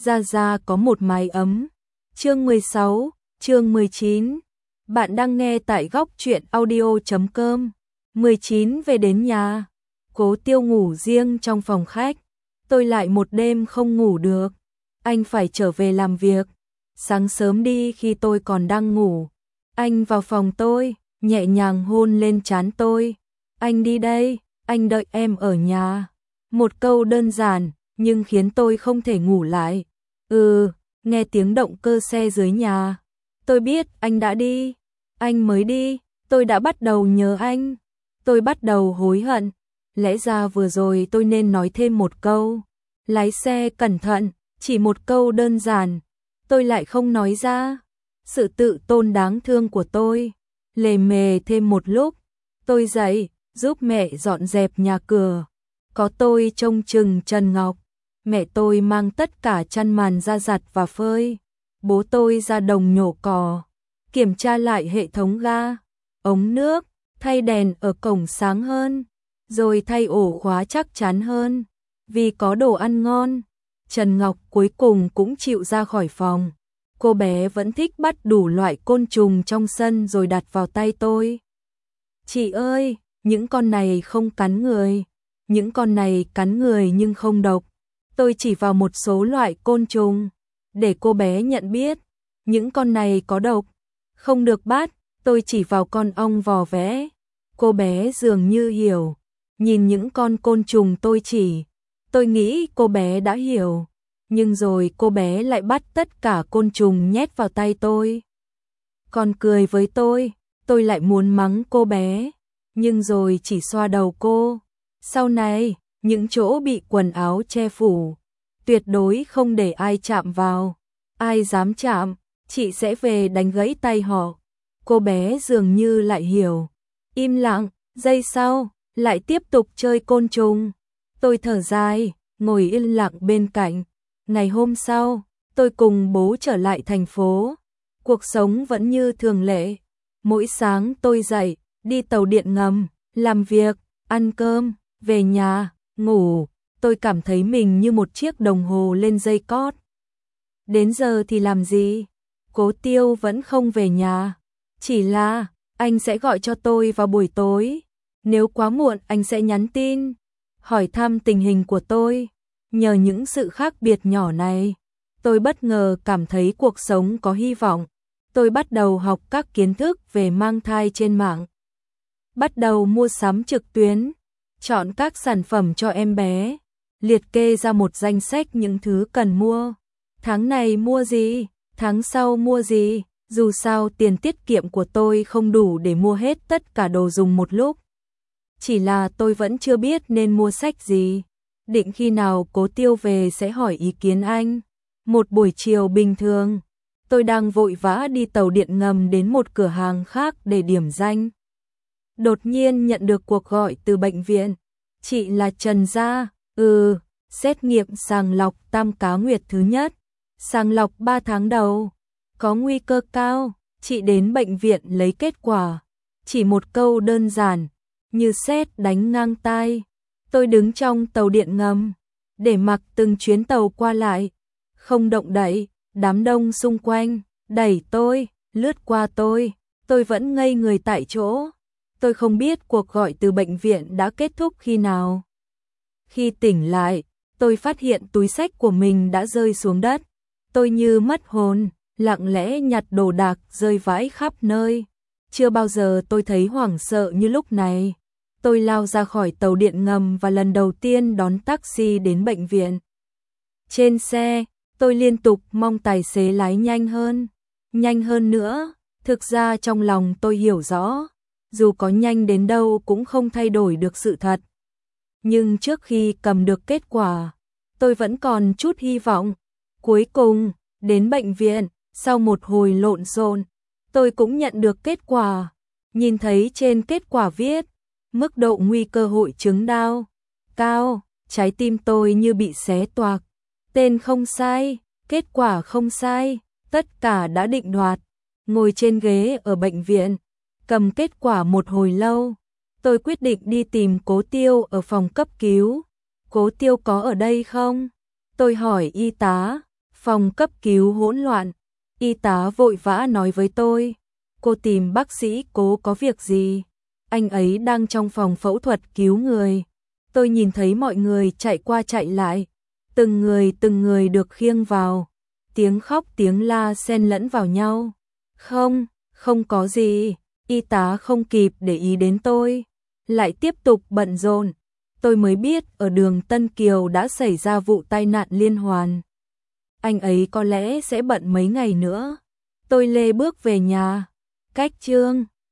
Ra Ra có một mái ấm. Chương 16, chương 19. Bạn đang nghe tại góc truyện audio.com. 19 về đến nhà. Cố Tiêu ngủ riêng trong phòng khách. Tôi lại một đêm không ngủ được. Anh phải trở về làm việc. Sáng sớm đi khi tôi còn đang ngủ. Anh vào phòng tôi, nhẹ nhàng hôn lên trán tôi. Anh đi đây, anh đợi em ở nhà. Một câu đơn giản, nhưng khiến tôi không thể ngủ lại. Nghe tiếng động cơ xe dưới nhà. Tôi biết anh đã đi. Anh mới đi, tôi đã bắt đầu nhớ anh. Tôi bắt đầu hối hận. Lẽ ra vừa rồi tôi nên nói thêm một câu. Lái xe cẩn thận, chỉ một câu đơn giản. Tôi lại không nói ra. Sự tự tôn đáng thương của tôi. Lề mề thêm một lúc. Tôi dậy, giúp mẹ dọn dẹp nhà cửa. Có tôi trông chừng Trần Ngọc. Mẹ tôi mang tất cả chăn màn ra giặt và phơi. Bố tôi ra đồng nhổ cỏ. Kiểm tra lại hệ thống ga, ống nước, thay đèn ở cổng sáng hơn. Rồi thay ổ khóa chắc chắn hơn. Vì có đồ ăn ngon, Trần Ngọc cuối cùng cũng chịu ra khỏi phòng. Cô bé vẫn thích bắt đủ loại côn trùng trong sân rồi đặt vào tay tôi. Chị ơi, những con này không cắn người. Những con này cắn người nhưng không độc. Tôi chỉ vào một số loại côn trùng để cô bé nhận biết. Những con này có độc, không được bắt. Tôi chỉ vào con ong vò vẽ. Cô bé dường như hiểu. Nhìn những con côn trùng tôi chỉ. Tôi nghĩ cô bé đã hiểu. Nhưng rồi cô bé lại bắt tất cả côn trùng nhét vào tay tôi. Còn cười với tôi lại muốn mắng cô bé. Nhưng rồi chỉ xoa đầu cô. Sau này, những chỗ bị quần áo che phủ, tuyệt đối không để ai chạm vào. Ai dám chạm, chị sẽ về đánh gãy tay họ. Cô bé dường như lại hiểu. Im lặng, giây sau, lại tiếp tục chơi côn trùng. Tôi thở dài, ngồi yên lặng bên cạnh. Ngày hôm sau, tôi cùng bố trở lại thành phố. Cuộc sống vẫn như thường lệ. Mỗi sáng tôi dậy, đi tàu điện ngầm, làm việc, ăn cơm, về nhà, ngủ. Tôi cảm thấy mình như một chiếc đồng hồ lên dây cót. Đến giờ thì làm gì? Cố Tiêu vẫn không về nhà. Chỉ là, anh sẽ gọi cho tôi vào buổi tối. Nếu quá muộn anh sẽ nhắn tin, hỏi thăm tình hình của tôi. Nhờ những sự khác biệt nhỏ này, tôi bất ngờ cảm thấy cuộc sống có hy vọng. Tôi bắt đầu học các kiến thức về mang thai trên mạng. Bắt đầu mua sắm trực tuyến, chọn các sản phẩm cho em bé, liệt kê ra một danh sách những thứ cần mua. Tháng này mua gì, tháng sau mua gì, dù sao tiền tiết kiệm của tôi không đủ để mua hết tất cả đồ dùng một lúc. Chỉ là tôi vẫn chưa biết nên mua sách gì. Định khi nào Cố Tiêu về sẽ hỏi ý kiến anh. Một buổi chiều bình thường, tôi đang vội vã đi tàu điện ngầm đến một cửa hàng khác để điểm danh. Đột nhiên nhận được cuộc gọi từ bệnh viện. Chị là Trần Gia. Xét nghiệm sàng lọc tam cá nguyệt thứ nhất. Sàng lọc 3 tháng đầu. Có nguy cơ cao. Chị đến bệnh viện lấy kết quả. Chỉ một câu đơn giản, như sét đánh ngang tai. Tôi đứng trong tàu điện ngầm, để mặc từng chuyến tàu qua lại. Không động đậy, đám đông xung quanh, đẩy tôi, lướt qua tôi. Tôi vẫn ngây người tại chỗ. Tôi không biết cuộc gọi từ bệnh viện đã kết thúc khi nào. Khi tỉnh lại, tôi phát hiện túi xách của mình đã rơi xuống đất. Tôi như mất hồn, lặng lẽ nhặt đồ đạc rơi vãi khắp nơi. Chưa bao giờ tôi thấy hoảng sợ như lúc này. Tôi lao ra khỏi tàu điện ngầm và lần đầu tiên đón taxi đến bệnh viện. Trên xe, tôi liên tục mong tài xế lái nhanh hơn nữa. Thực ra trong lòng tôi hiểu rõ, dù có nhanh đến đâu cũng không thay đổi được sự thật. Nhưng trước khi cầm được kết quả, tôi vẫn còn chút hy vọng. Cuối cùng, đến bệnh viện, sau một hồi lộn xộn, tôi cũng nhận được kết quả. Nhìn thấy trên kết quả viết, mức độ nguy cơ hội chứng đau cao, trái tim tôi như bị xé toạc. Tên không sai, kết quả không sai, tất cả đã định đoạt. Ngồi trên ghế ở bệnh viện, cầm kết quả một hồi lâu, tôi quyết định đi tìm Cố Tiêu ở phòng cấp cứu. Cố Tiêu có ở đây không? Tôi hỏi y tá. Phòng cấp cứu hỗn loạn, y tá vội vã nói với tôi, cô tìm bác sĩ Cố có việc gì? Anh ấy đang trong phòng phẫu thuật cứu người. Tôi nhìn thấy mọi người chạy qua chạy lại, từng người được khiêng vào, tiếng khóc tiếng la xen lẫn vào nhau. Không, không có gì, y tá không kịp để ý đến tôi, lại tiếp tục bận rộn. Tôi mới biết ở đường Tân Kiều đã xảy ra vụ tai nạn liên hoàn. Anh ấy có lẽ sẽ bận mấy ngày nữa. Tôi lê bước về nhà. Cách Trương